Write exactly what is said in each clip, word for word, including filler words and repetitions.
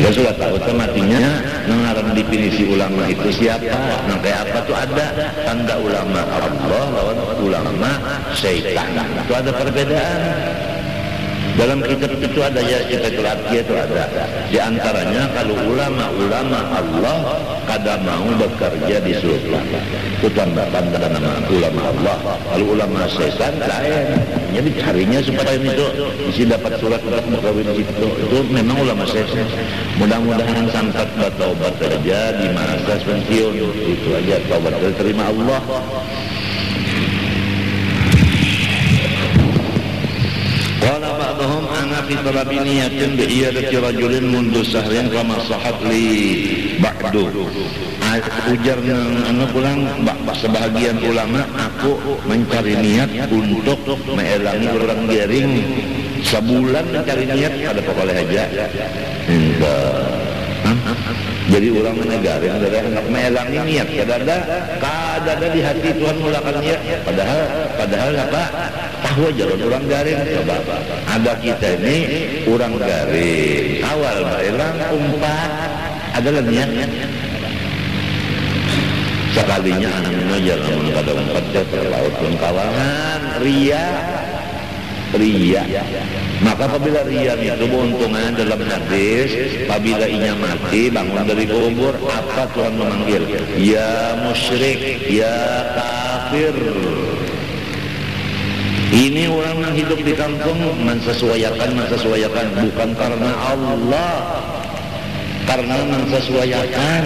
Kita sudah tahu matinya. Mengarang definisi ulama itu siapa? Nah kayak apa tuh ada tanda ulama Allah lawan ulama syaitan. Itu ada perbedaan. Dalam kitab itu ada ya, kita kelatihan itu ada. Di antaranya kalau ulama-ulama Allah kada mau bekerja di surga. Itu tanda-tanda nama ulama Allah. Kalau ulama syaitan lain. Jadi carinya supaya itu isi dapat surat untuk berkawin itu. Itu memang ulama syaitan. Mudah-mudahan sampai bertaubat saja di masa pensiun. Itu aja taubat terima Allah. Qala ba'dhum ana fi talabi niyatin bi iyadati rajulin mundu sahrin kama sahat li ba'du. Ujar anu pulang sebahagian ulama aku mencari niat untuk meelangi orang garing sebulan mencari niat pada pokoknya aja. Jadi orang menegarin dari anak meelangi niat kadada kadada di hati Tuhan mulakan niat padahal padahal apa tahu aja orang garing coba ada kita ini orang garing awal meelang umpat adalah niat sekalinya anak mengajar namun kada umpat terlaut pun kawangan ria ria. Maka apabila ria itu keuntungan dalam hadis, apabila inya mati bangun dari kubur, apa Tuhan memanggil? Ya musyrik, ya kafir. Ini orang yang hidup di kampung mensesuaikan, mensesuaikan bukan karena Allah, karena mensesuaikan.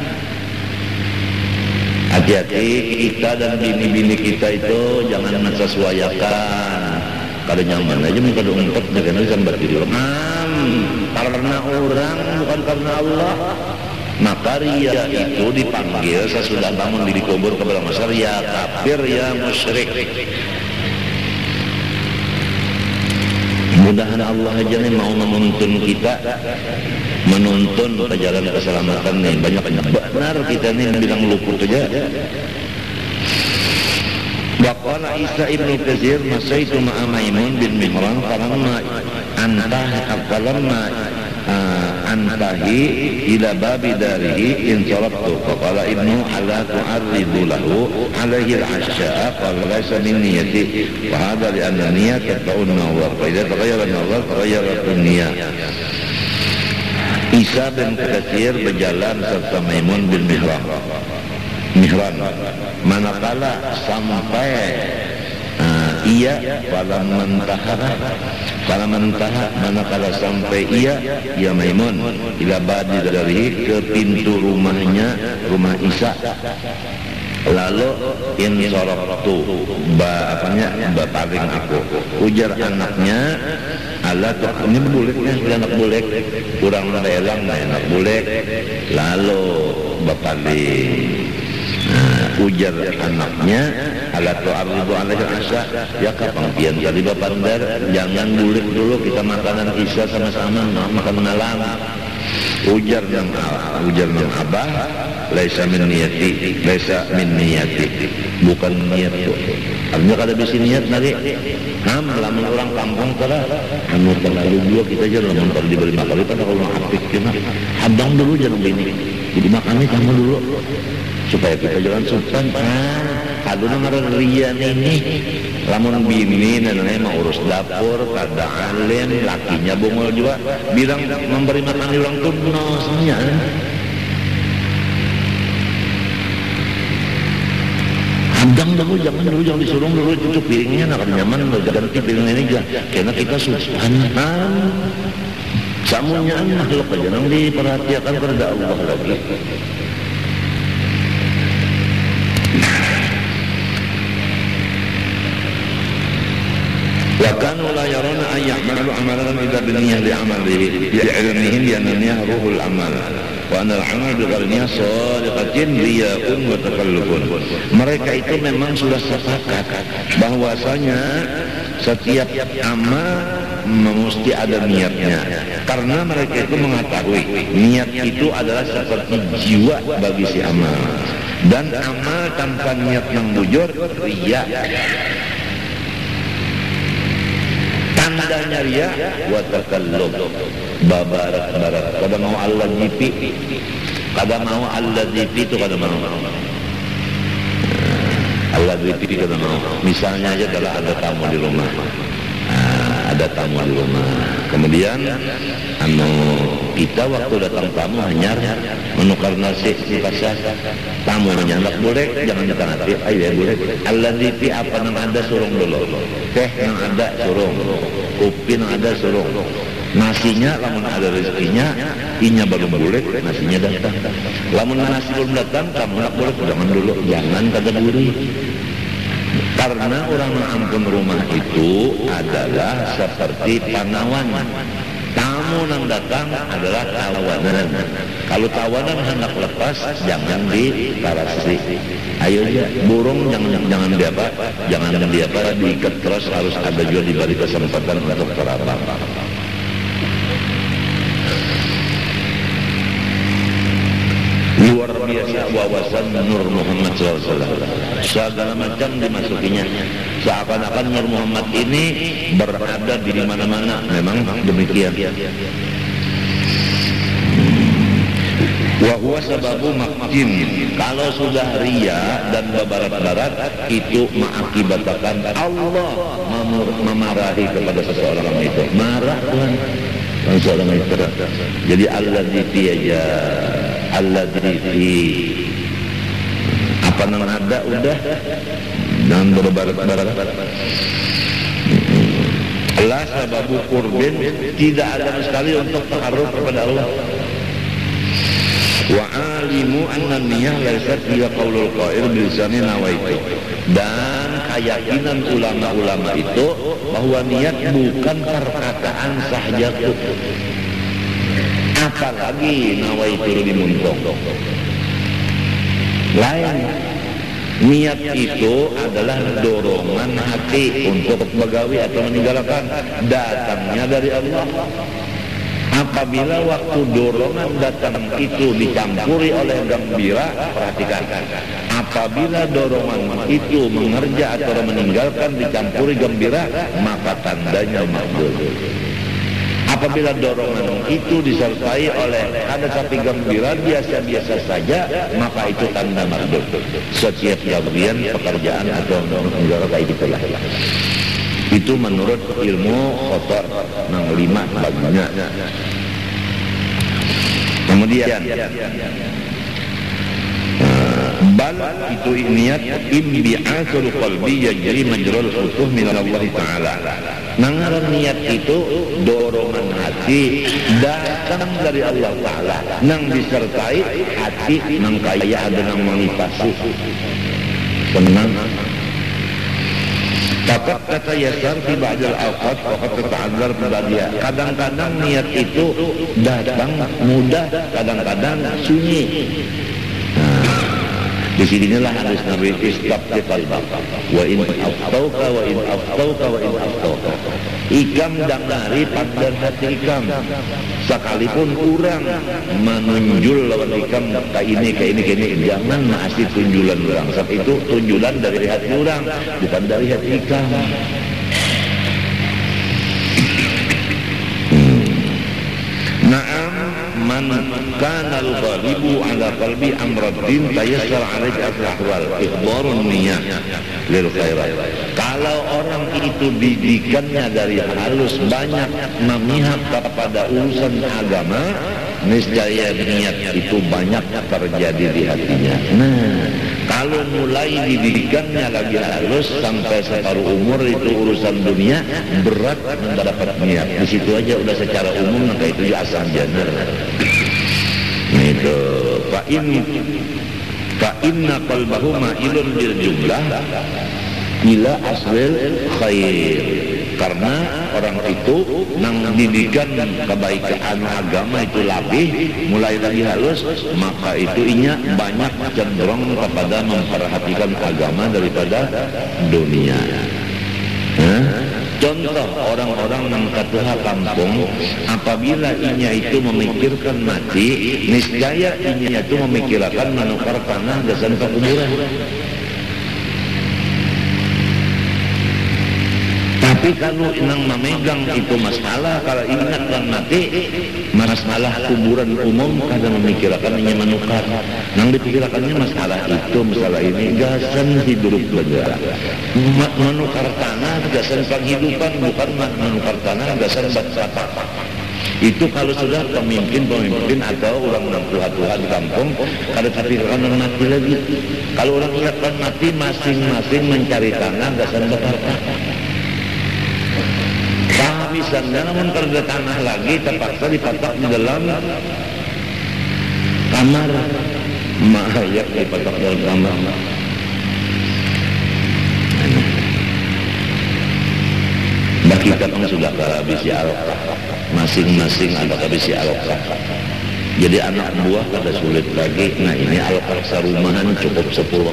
Hati-hati kita dan bini-bini kita itu jangan mensesuaikan. Kada nyaman aja minta dompet jangan bisa berdiri am karena orang bukan karena Allah. Maka ria itu dipanggil sesudah bangun di kubur kepada masyarakat ya kafir ya musyrik. Mudahan Allah aja nih mau menuntun kita, menuntun ke jalan keselamatan nih. Banyak-banyak benar kita nih bilang luput aja. Waqala Isa ibnu Katsir masaitu ma'a Maimun bin Mihran falamma antah falamma antahi ila babi darihi insaraftu faqala ibnu ala tu'arridu lahu alaihi al-asya'a qala laysa min niyati wa hadha li anna niyat tatba'un nawar fa idza taghayyara nawar taghayyara an-niyah. Isa bin Katsir berjalan serta Maimun bin Mihran Mihran manakala sampai uh, ia pada mentahah pada mentahah manakala sampai ia ya Maimun ila badi dari ke pintu rumahnya rumah Isa lalu in soroktu ba apanya ba paling aku ujar anaknya ala tuh ini buleknya anak bulek kurang lelang anak bulek lalu bapaling. Nah, ujar anaknya ala tu'arridu alaihi al-asya ya kapang pian kali bapandar jangan bulik dulu kita makanan isya sama-sama makan malam. Ujar nang ujar nang abah laisa min niyati laisa min niyati bukan niat tuh artinya kada bisa niat nari ham lamun orang kampung kada anu terlalu dua kita aja lamun kalau diberi makan pada kalau apik kena hadang dulu jangan gini jadi makannya kamu dulu supaya kita jalan sopan kan kaduna ngaran ria ini lamun bini neneknya mau urus dapur kada alim lakinya bungul juga bilang memberi makan di ulang turno semuanya hadang dulu jangan dulu jangan disuruh dulu cucuk piringnya nak nyaman ganti piring ini aja karena kita susah kan samunya makhluk aja nang diperhatikan kepada Allah lagi. Wa kanu la yaruna an ya'malu amalan illa bi niyyah li amalihi li'ilmihim bi anna niyyah ruhul amal wa anna al-amal bi ghairi niyyah sadiqatin riya'un wa takallufun. Mereka itu memang sudah sepakat bahwasanya setiap amal mesti ada niatnya karena mereka itu mengetahui niat itu adalah seperti jiwa bagi si amal dan amal tanpa niat yang bujur riya. Tanda adanya riya wa takallub, babarat-barat. Kada mau Allah jipi, kada mau Allah jipi itu kada mau. Allah jipi kada mau. Misalnya aja kalau ada tamu di rumah, nah, ada tamu di rumah. Kemudian anu kita waktu datang tamu hanya menukar nasi di pasar, tamu menyandak boleh, jangan ditangati, ayo ya boleh. Allah jipi apa nang ada surung dulu, teh yang ada surung, kopi yang ada surung, nasinya lamun ada rezekinya, inya baru boleh, nasinya datang. Lamun nasi belum datang, kamu nak boleh, jangan dulu, jangan kada buri. Karena orang mengampun rumah itu adalah seperti panawan. Tamu yang datang adalah tawanan. Kalau tawanan hendak lepas, jangan ditarasi. Ayo aja, burung jangan jangan diapa, jangan diapa, diikat terus, harus ada juga diberi kesempatan untuk terbang. Luar biasa wawasan Nur Muhammad shallallahu alaihi wasallam. Segala macam dimasukinya. Seakan-akan Nur Muhammad ini berada di mana-mana. Memang demikian. Wa huwa sababu maqtin. Kalau sudah riya dan babarat-barat, itu mengakibatkan Allah memarahi kepada seseorang itu. Marah Tuhan seseorang itu. Jadi Allah di aja. Allah diri apa nang ada udah dan berbarat-barat. La sababu qurbin, tidak ada sekali untuk takarruf kepada Allah. Wa alimu anna niyyah laysat hiya qaulul qail bilisani nawaitu. Dan keyakinan ulama-ulama itu bahwa niat bukan perkataan sahajaku, apalagi nawaitu dimuntong. Lain, niat itu adalah dorongan hati untuk begawi atau meninggalkan, datangnya dari Allah. Apabila waktu dorongan datang itu dicampuri oleh gembira, perhatikan. Apabila dorongan itu mengerja atau meninggalkan dicampuri gembira, maka tandanya makbul. Apabila dorongan itu disertai oleh ada sapi gembira biasa-biasa saja, maka itu tanda makbul. Setiap gawian, pekerjaan atau negara kayak gitulah. Itu menurut ilmu khotor nang lima baginya. Kemudian bal itu niat imbi'atul qalbi yajri majrul futuh min Allah Ta'ala. Nangaran niat itu dorongan hati datang dari Allah Ta'ala, nang disertai hati nang kaya ada nang manifasi senang. Takat kata yasar di ba'dal awqat waqad tata'adzar bibadia. Kadang-kadang niat itu datang mudah, kadang-kadang sunyi. Di sinilah hadis Nabi istabti qalbaka wa in aftauka wa in aftauka wa in aftauka. Ikam dangari pandang hati ikam. Sekalipun kurang menunjul lawan ikam ka ini ka ini ka ini, jangan masih tunjulan orang. Sebab itu tunjulan dari hati orang, bukan dari hati ikam. Naam man kana al-ghalibu ala qalbi amraddin tayassar alaihi al-ahwal ikhbarun niyyah lil khairat. Kalau orang itu didikannya dari halus banyak memihak kepada urusan agama, niscaya niat itu banyak terjadi di hatinya. Nah, kalau mulai didikannya lagi halus sampai separuh umur itu urusan dunia, berat mendapat niat. Di situ aja udah secara umum maka itu asal janar. Itu fa in fa inna qalbahu ma'ilun bil jumlah ila aswil khair. Karena orang itu nang didikan kebaikan agama itu lebih mulai dari halus, maka itu inya banyak cenderung kepada memperhatikan agama daripada dunia. Nah, contoh orang-orang nang katuha kampung, apabila inya itu memikirkan mati, niscaya inya itu memikirkan menukar tanah dasar kuburan. Tapi kalau inang memegang itu masalah, kalau ingat kan mati, masalah kuburan umum kadang memikirkannya menukar. Nang dipikirkannya masalah itu, masalah ini, gasan hidup negara. Menukar tanah, gasan penghidupan, bukan menukar tanah, gasan batak. Itu kalau sudah pemimpin-pemimpin atau orang-orang tua-tua di kampung, kalau pikirkan orang mati lagi. Kalau orang pikirkan mati, masing-masing mencari tanah, gasan batak. Misalnya, namun kalau ada tanah lagi terpaksa dipatok di dalam kamar, mahayak dipatok dalam kamar. Nah kita kan sudah kehabisi alokah, masing-masing ada kehabisi alokah. Jadi anak buah kada sulit lagi. Nah ini alokah sarumahan cukup sepuluh.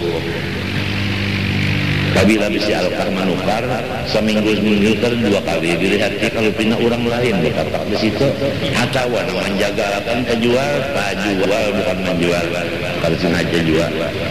Kabila bisa alokar manukar seminggu seminggu kan dua kali dilihat kalau pindah orang lain berkata di situ atau orang menjaga akan kejual, tak jual bukan menjual kalau sengaja jual.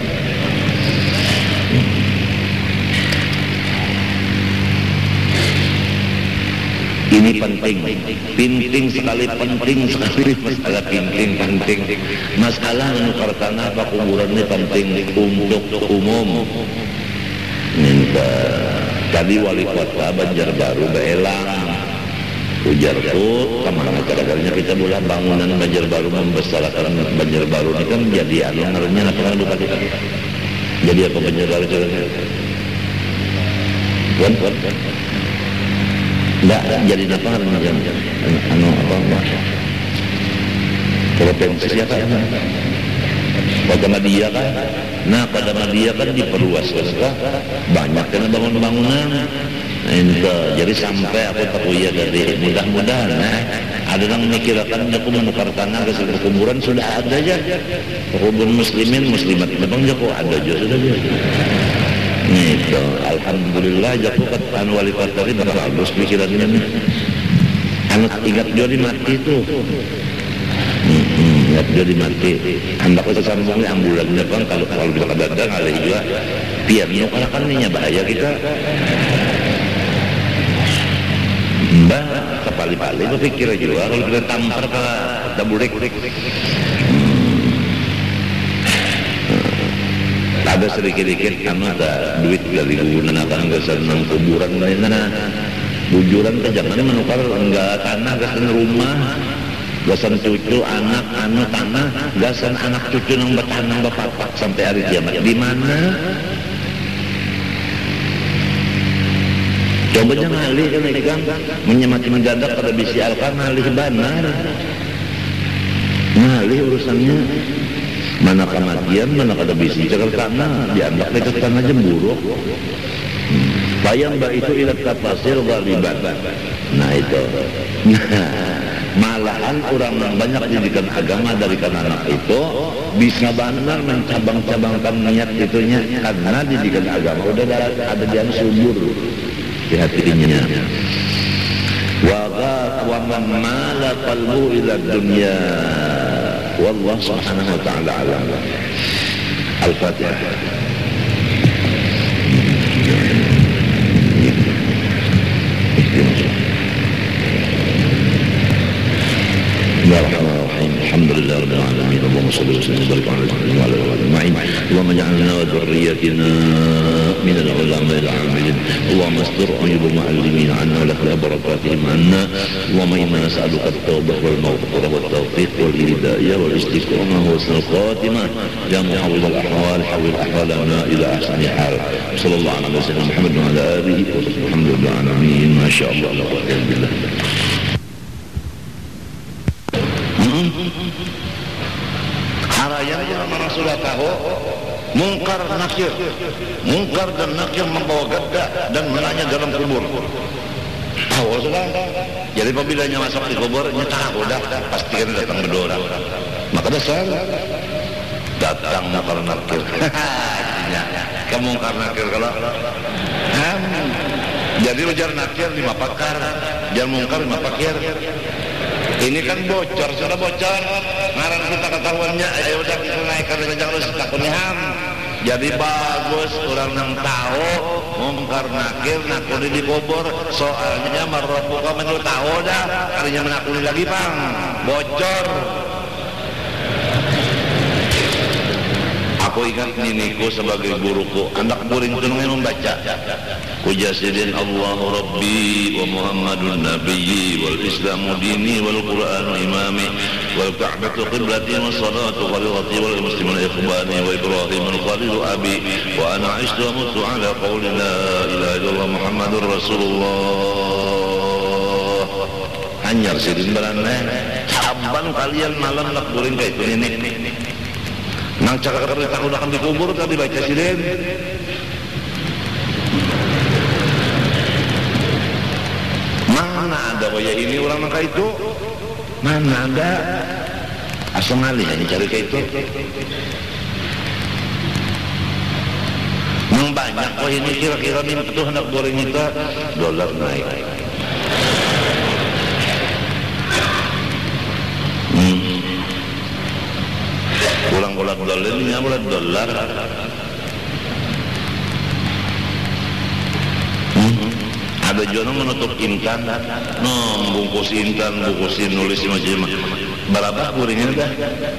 Ini penting, penting sekali, penting sekali masalah penting, penting masalah menukar tanah apa kuburan ini penting untuk umum. Minta tadi wali kota Banjarbaru Beelang ujarku kemana cara-caranya kita bola bangunan Banjarbaru membesarkan Banjarbaru ini kan jadi anu ngarannya apa kan lupa kita jadi apa Banjarbaru caranya kan kan enggak jadi apa ngarannya anu apa provinsi siapa ya Kota Madia kan. Nah pada Madia kan diperluas kan, banyak kan bangun-bangunan. Nah, jadi sampai aku tahu ya dari mudah-mudahan nah, ada yang memikirkan aku menukar tanah ke sebuah kuburan sudah ada aja. Kuburan muslimin muslimat memang jago ada aja sudah dia. Itu alhamdulillah jago kan wali kota ini bagus pikirannya nih. Anak ingat jadi mati itu. Ingat jadi mati. Hendak ke sambungnya ambulannya bang kalau kalau bisa kadang ngalih juga. Biar nyokal kan ini bahaya kita. Mbak kepali-pali berpikir juga kalau kita tampar ke daburik. Ada sedikit-sedikit anu ada duit dari gugunan akan ke senang kuburan mana bujuran ke jangan menukar enggak tanah gasan rumah gasan cucu anak anu tanah gasan anak cucu nang bertanam bapak sampai hari kiamat di mana coba jangan ngalih kan ikan menyemati mendadak pada bisi alkan ngalih banar ngalih urusannya mana kematian mana kada bisi cakar tanah dianggap dekat tanah jemburuk bayang mbak itu ilat tafasil galiban nah itu malahan orang yang banyak didikan agama dari kan anak itu bisa benar mencabang-cabangkan niat itunya karena didikan agama udah ada, ada yang subur di hatinya wa man mala qalbu ila dunya wallahu subhanahu wa ta'ala alam. Al-Fatihah. Bismillahirrahmanirrahim. Alhamdulillah rabbil alamin. Allahumma shalli wa sallim wa barik ala sayyidina wa ala alihi wa Allahumma ij'alna wa dhurriyyatina min al-ulama al-'amilin. Allahumma astur 'uyub al-mu'allimin 'anna wa la barakatihim 'anna. Allahumma inna nas'aluka at-taubah wal maghfirah wat tawfiq wal hidayah wal istiqamah wa husnul khatimah. Ya muhawwil al-ahwal hawwil ahwalana ila ahsani hal. Sallallahu alaihi wasallam Muhammad wa ala alihi wa sahbihi alhamdulillah alamin. Masyaallah la quwwata illa billah. Harayanya orang sudah tahu mungkar nakir mungkar dan nakir membawa gadda dan menanya dalam kubur tahu sudah jadi apabila masuk di kubur tahu dah pastikan datang berdua orang maka dasar datang mungkar nakir ke mungkar nakir kalau jadi ujar nakir lima pakar jangan mungkar lima pakir. Ini kan bocor, sudah bocor. Ngarang kita ketahuannya, ya udah kita naikkan saja harus takutnya ham. Jadi bagus orang yang tahu mungkar nakir nakuni di kubur. Soalnya marrabuka menurut tahu dah kalinya menakuni lagi bang bocor. Aku ingat niniku sebagai guruku, anak buring tunungnya membaca Kujasidin Allahu Rabbi wa Muhammadun Nabiyyi wal Islamu dini wal Qur'anu imami wal Ka'batu qiblati wa salatu qalilati wal muslimun ikhbani wa Ibrahim al-Khalilu abi wa ana ishtu wa mutu ala qawli la ilaha illallah Muhammadur Rasulullah. Anyar sidin beraneh saban kalian malam nak buring kayak itu nenek nang cakap kereta udah akan dikubur tadi baca sidin. Mana ada waya ini orang maka itu? Mana ada? Asal ngalih hanya cari kayak itu. Nang banyak wah ini kira-kira minta tuh hendak goreng kita dolar naik. Hmm. Kurang-kurang dolar ini nyamulah dolar. Hmm. Ada juga menutup intan, no bungkus intan, bungkusin nulis macam-macam. Berapa kuringnya dah?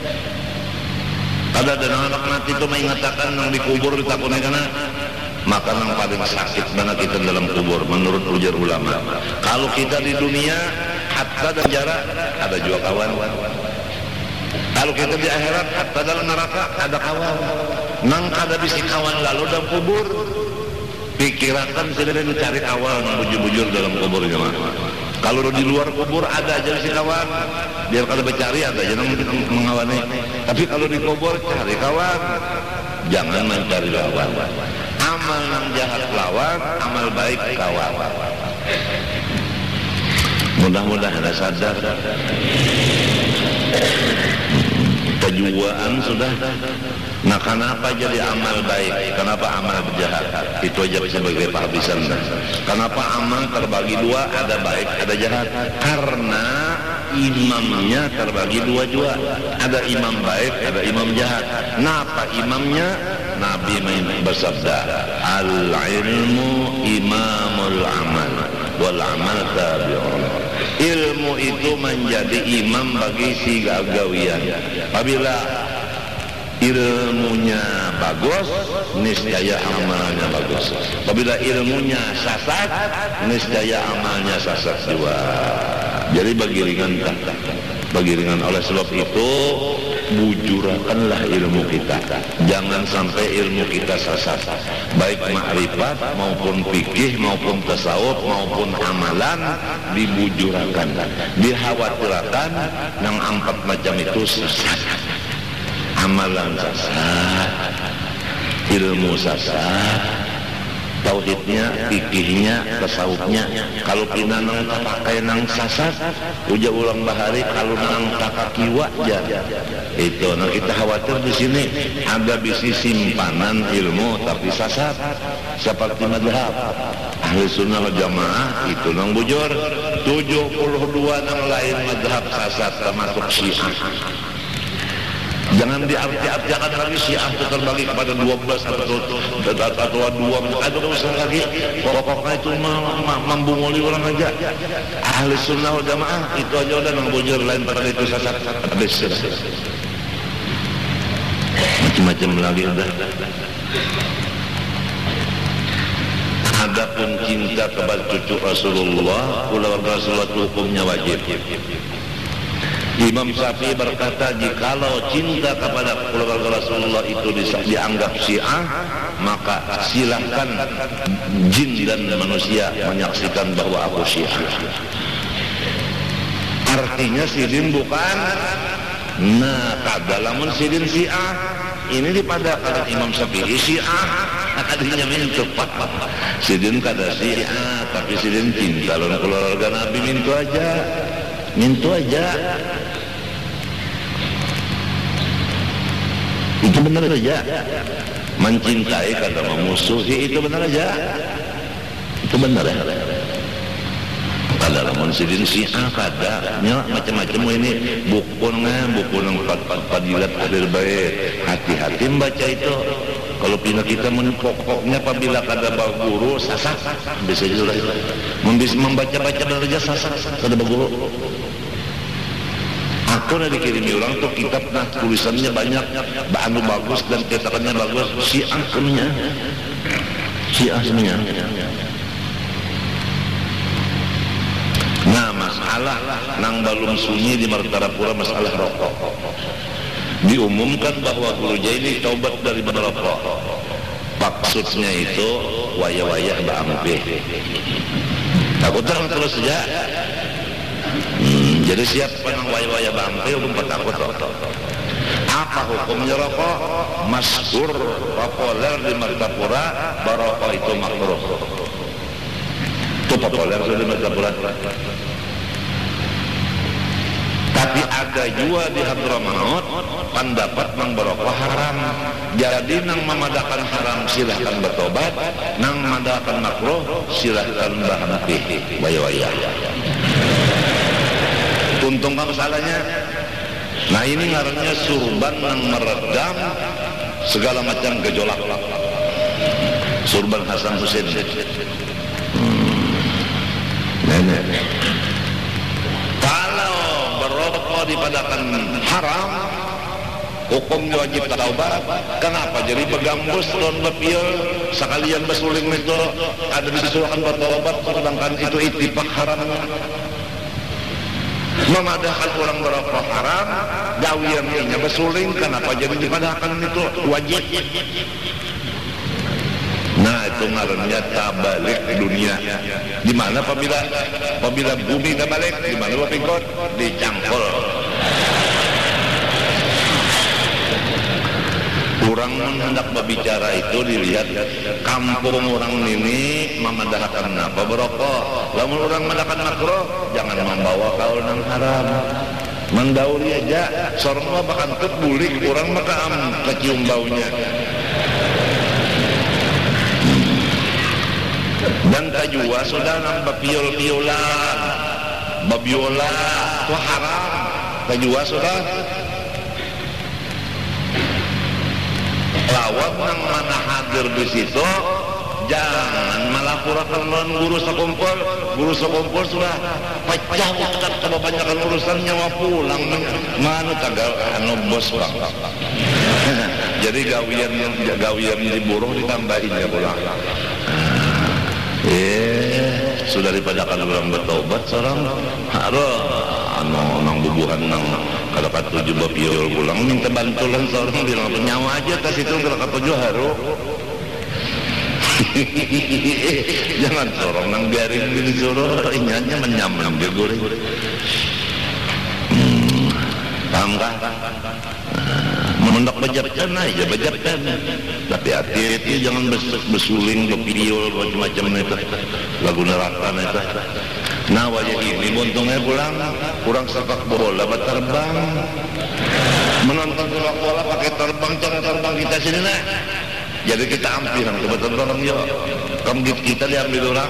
Ada dan anak mati itu mengatakan yang dikubur ditakutnya karena maka yang paling sakit mana kita dalam kubur menurut ujar ulama. Kalau kita di dunia hatta dan jarak ada juga kawan. Kalau kita di akhirat hatta dalam neraka ada kawan. Nang kada bisi kawan lalu dalam kubur. Pikirakan sedang mencari kawan bujur-bujur dalam kubur jemaah. Kalau di luar kubur ada aja si kawan, biar kalau bercari ada aja yang mengawani. Tapi kalau di kubur cari kawan, jangan mencari lawan. Amal yang jahat lawan, amal baik kawan. Mudah-mudahan Anda sadar. Kejuaan sudah. Nah kenapa jadi amal baik? Kenapa amal jahat? Itu aja sebagai penghabisan. Kenapa amal terbagi dua? Ada baik, ada jahat. Karena imamnya terbagi dua juga. Ada imam baik, ada imam jahat. Kenapa imamnya? Nabi bersabda, al-ilmu imamul amal wal amal tabi'un. Ilmu itu menjadi imam bagi si gagawian. Apabila ilmunya bagus, niscaya amalnya bagus. Apabila ilmunya sesat, niscaya amalnya sesat juga. Jadi bagi ringan, bagi ringan. Oleh sebab itu, bujurakanlah ilmu kita. Jangan sampai ilmu kita sesat. Baik ma'rifat maupun fikih maupun tasawuf maupun amalan dibujurakan, dikhawatirkan yang empat macam itu sesat. Amalan sesat, ilmu sesat, tauhidnya, fikihnya, tasawufnya. Kalau kita nang pakai nang sesat, uja ulang bahari kalau nang kakak kiwa aja. Itu, nah kita khawatir di sini ada bisi simpanan ilmu tapi sesat, seperti madhab ahli sunnah wal jamaah itu nang bujur. tujuh puluh dua nang lain madhab sesat termasuk Syiah. Jangan diarti-artikan lagi Syiah itu terbagi kepada dua belas atau atau dua ada usah lagi. Pokoknya itu membunguli orang aja. Ahli sunnah wal jamaah itu aja udah nang bujur, lain pada itu sesat habis. Macam-macam lagi ada. Adapun cinta kepada cucu Rasulullah, keluarga Rasulullah hukumnya wajib. Imam Syafi'i berkata, jikalau cinta kepada keluarga Rasulullah itu dianggap Syiah, maka silahkan jin dan manusia menyaksikan bahwa aku Syiah. Artinya sidin bukan, nah kadalamun sidin Syiah, ini dipadahkan Imam Syafi'i Syiah, adanya mintu sidin kada Syiah, tapi sidin cinta lawan keluarga Nabi mintu aja. Mintu aja. Itu benar saja. Mencintai kata memusuhi itu benar aja. Itu benar ya. Kalau lamun sidin Syiah kada nya macam-macam ini buku ngan buku nang fadilat ahli bait. Hati-hati membaca itu. Kalau pina kita pokoknya apabila kada baguru sasak bisa juga membis membaca-baca belajar sasak kada baguru. Aku udah dikirimi orang tuh kitab nah tulisannya banyak, anu bagus dan cetakannya bagus, Syiah semuanya, Syiah semuanya. Nah masalah nang balum sunyi di Martarapura masalah rokok. Diumumkan bahwa guru ini taubat dari merokok. Maksudnya itu wayah-wayah bampe. Aku terang terus saja. Hmm, jadi siapa yang wayah-wayah bampe hukum takut. Apa hukumnya rokok? Masyhur populer di Martapura barokok itu makruh. Itu populer di Martapura. Tapi ada juga di Hadramaut pendapat nang berokok haram. Jadi nang memadakan haram silahkan bertobat, nang memadakan makruh silahkan berhenti. Waya-waya. Untung apa salahnya? Nah ini ngarannya surban nang meredam segala macam gejolak. Surban Hasan Hussein. Hmm. Nenek. Berokok dipadakan haram, hukumnya wajib taubat. Kenapa? Jadi pegambus don bepil sekalian besuling itu ada disuruhkan bertobat, sedangkan itu ittifaq haram. Memadahkan orang berokok haram, gawiannya besuling, kenapa jadi dipadahkan itu wajib? Nah itu ngarannya tabalik dunia. Di mana apabila apabila bumi tabalik, di mana wapikot dicangkul. Orang hendak berbicara itu dilihat kampung orang ini memadahkan apa berokok. Lamun orang memadahkan makruh, jangan membawa kaul nang haram. Mendauri aja, sorong mah bahkan kebulik, orang maka am kecium baunya. Dan tajwa sudah nambah piol-piolan, babiola itu haram. Tajwa sudah lawan nang mana hadir di situ, jangan melaporkan lawan guru sekumpul. Guru sekumpul sudah pecah utak kebanyakan urusan nyawa pulang mana tagal anu bos bang. Jadi gawian gawian diburuh ditambahin ya pulang. Eh, sudah dipadakan orang bertobat seorang harus anu nang bubuhan nang kalau katujuh bapiol pulang minta bantuan seorang bilang penyawa aja tas itu kalau katujuh harus jangan seorang nang biarin disuruh inyanya menyamam dia goreng hmm, paham kah? Mendak bajapkan aja bajapkan, tapi hati-hati jangan besuling bepiol macam-macam itu lagu neraka itu. Nah wajah ini untungnya pulang kurang sepak bola berterbang menonton sepak bola pakai terbang cara terbang kita sini nah. Jadi kita ampiran ke terbang yo kamu kita diambil orang.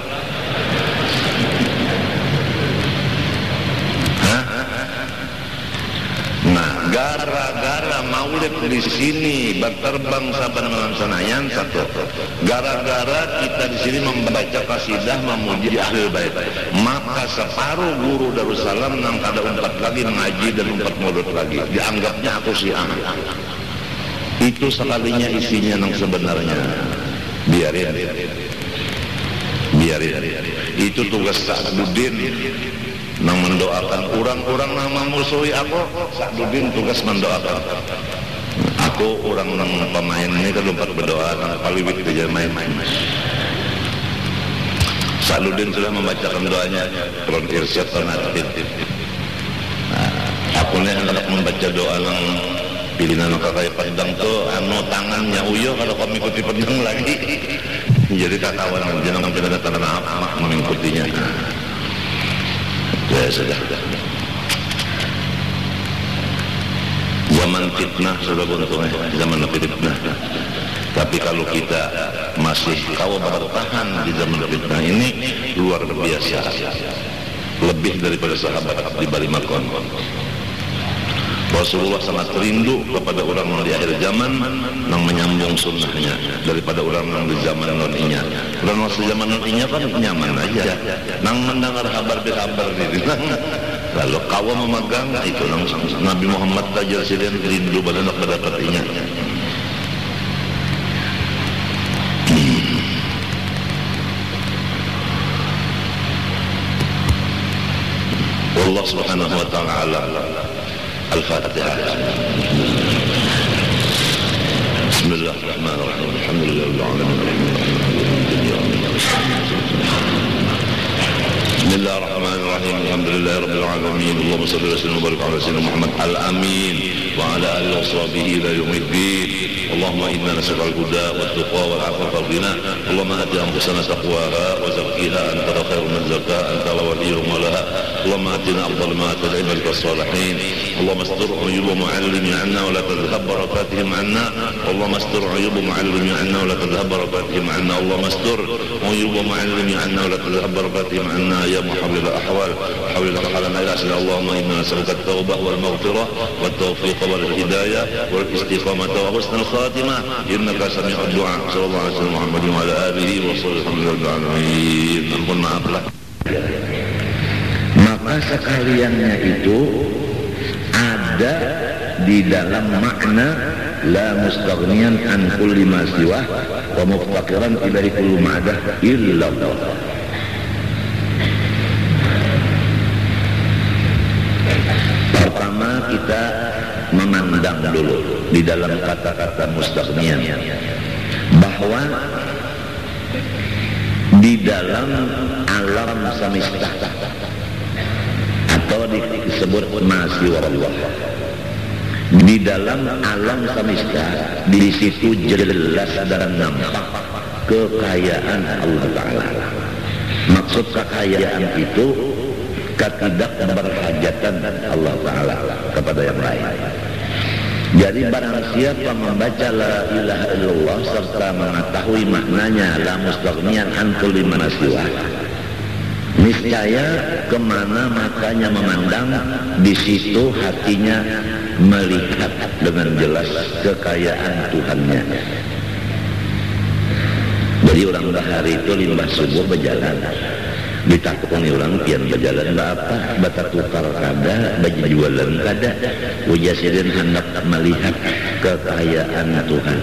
Nah, gara-gara maulid di sini berterbang saban malam senayan satu. Gara-gara kita di sini membaca qasidah memuji ahli bait, maka separuh guru Darussalam nang kada umpat lagi mengaji dan umpat mulut lagi. Dianggapnya aku Syiah. Itu sekalinya isinya nang sebenarnya. Biarin. Biarin. Itu tugas Sa'duddin. Nang mendoakan orang-orang nang memusuhi aku, Sa'duddin tugas mendoakan. Aku orang nang pemain ini kan lupa berdoa nang paliwit kerja main-main. Sa'duddin sudah membacakan doanya, Quran irsyad tanatif. Nah, aku nih hendak membaca doa nang pilihan kakak pedang tuh, anu tangannya uyo kalau kau mengikuti pedang lagi. Jadi kakawan jangan sampai ada tangan apa mengikutinya. Ya sudah. Zaman fitnah sudah untungnya, zaman fitnah. Tapi kalau kita masih kau bertahan di zaman fitnah ini luar biasa, lebih daripada sahabat di Bali Makon. Rasulullah sangat rindu kepada orang yang di akhir zaman yang menyambung sunnahnya daripada orang yang di zaman non-inya. Orang masa zaman non-inya kan nyaman aja, nang mendengar kabar-kabar gitu. Lalu kawan memegang itu langsung Nabi Muhammad tajar silian rindu pada nak mendapatinya. Allah Subhanahu wa ta'ala. Al-Fatihah. Bismillahirrahmanirrahim. Alhamdulillahirabbil alamin. Bismillahirrahmanirrahim. Alhamdulillahirabbil alamin. Allahumma shalli wa sallim wa barik ala sayyidina Muhammad al-amin wa ala alihi wa sahbihi ila yaumiddin. Allahumma inna nas'aluka al-huda wat-tuqa wal-'afafa wal-ghina. Allahumma ati anfusana taqwaha wa zakkiha anta khairun man zakkaha anta waliyyuha wa mawlaha. Allahumma atina afdal ma atayta ibadaka as-salihin. Allahumma astur 'uyuba mu'allimi 'anna wa la tadhhab barakatihim 'anna. Allahumma astur 'uyuba mu'allimi 'anna wa la tadhhab barakatihim 'anna. Allahumma astur 'uyuba mu'allimi 'anna wa la tadhhab barakatihim 'anna ya muhawwil al-ahwal. Hawwil halana ila asli. Allahumma inna nas'aluka at-taubah wal maghfirah wat tawfiq wal hidayah wal istiqamah wa husnul khatimah. Innaka sami'ud du'a. Sallallahu alaihi wasallam Muhammad wa ala alihi wa sahbihi. Ampun maaflah. Maka sekaliannya itu ada di dalam makna la mustaghniyan an kulli ma siwa wa muftaqiran ilaihi kullu ma'dah illa Allah. Pertama kita memandang dulu di dalam kata-kata mustaghniyan bahwa di dalam alam semesta atau disebut masih Allah, di dalam alam semesta di situ jelas dan nampak kekayaan Allah Ta'ala. Maksud kekayaan itu ketidakberhajatan Allah Ta'ala kepada yang lain. Jadi barang siapa membaca la ilaha illallah serta mengetahui maknanya la mustaghniyan an kulli ma siwa, niscaya kemana matanya memandang, di situ hatinya melihat dengan jelas kekayaan Tuhannya. Jadi orang bahari itu limbah subuh berjalan, ditakuni orang pian berjalan apa bata tukar kada baju jualan kada ujasidin hendak melihat kekayaan Tuhan.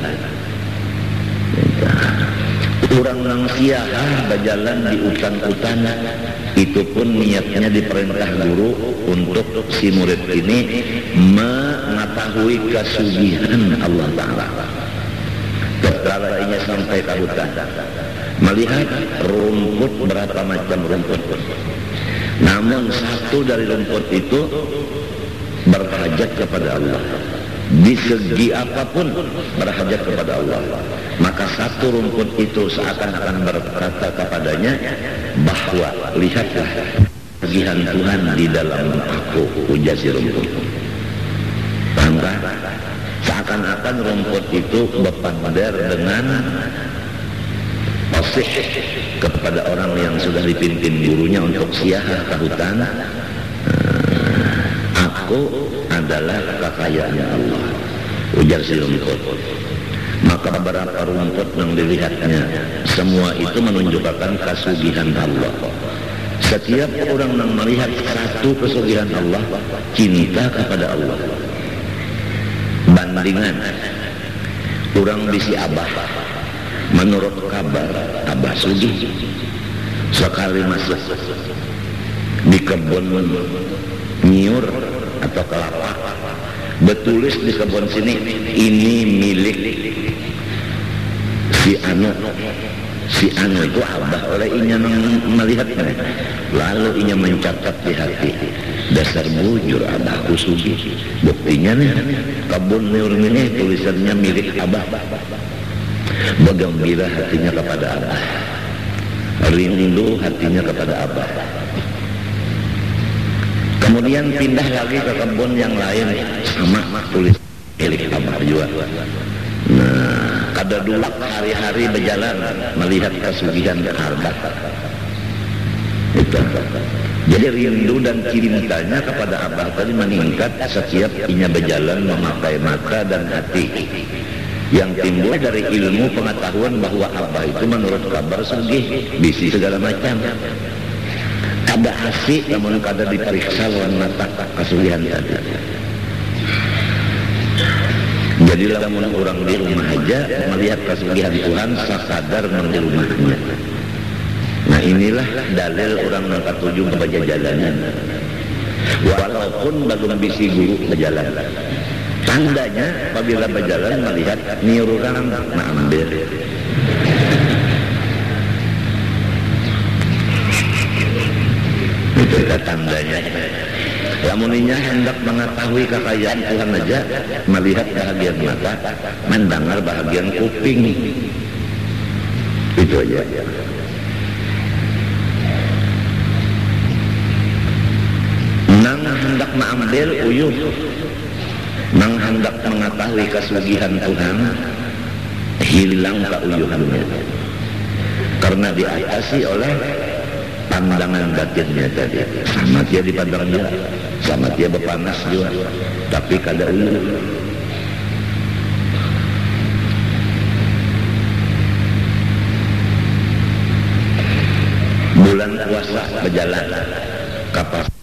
Orang nang siaha berjalan di hutan-hutan, itu pun niatnya diperintah guru untuk si murid ini mengetahui kesugihan Allah Ta'ala. Ketika ia sampai ke hutan, melihat rumput, berapa macam rumput, namun satu dari rumput itu berhajat kepada Allah. Di segi apapun berhajat kepada Allah. Maka satu rumput itu seakan-akan berkata kepadanya bahwa lihatlah kesugihan Tuhan di dalam aku, ujar si rumput. Bangga, seakan-akan rumput itu berpander dengan fasih kepada orang yang sudah dipimpin gurunya untuk siaha ke hutan. Aku adalah kekayaannya Allah, ujar si rumput. Maka beberapa rumput yang dilihatnya, semua itu menunjukkan kesugihan Allah. Setiap orang yang melihat satu kesugihan Allah, cinta kepada Allah. Bandingan orang bisi Abah, menurut kabar Abah sugih, sekali masuk di kebun nyiur atau kelapa, betulis di kebun sini ini milik si anu, si anu itu Abah. Oleh inya melihatnya, lalu inya mencatat di hati, dasar bujur Abahku sugih. Buktinya nih kebun nyiur ini tulisannya milik Abah. Bergembira hatinya kepada Abah, rindu hatinya kepada Abah. Kemudian pindah lagi ke kebun yang lain, sama tulis milik Abah juga. Nah, kada dulak hari-hari berjalan melihat kesugihan Abah. Gitu. Jadi rindu dan cintanya kepada Abah tadi meningkat setiap inya berjalan memakai mata dan hati, yang timbul dari ilmu pengetahuan bahwa Abah itu menurut kabar sugih, bisi segala macam. Ada asik namun kada diperiksa lawan mata kasulihan tadi. Jadi lamun orang di rumah aja melihat kasulihan Tuhan sakadar di rumahnya. Nah inilah dalil orang yang ketujuh kebaca jalanan. Walaupun belum bisi guru berjalan, tandanya apabila berjalan melihat niru orang mengambil. Itu tandanya. Lamuninya hendak mengetahui kekayaan Tuhan aja melihat bahagian mata, mendengar bahagian kuping. Itu aja. Nang hendak mengambil uyuh, nang hendak mengetahui kesugihan Tuhan, hilang keuyuhannya karena diatasi oleh pandangan batinnya tadi. Sama dia dipandang dia, sama dia berpanas juga, tapi kada uyuh. Bulan puasa berjalan, kapas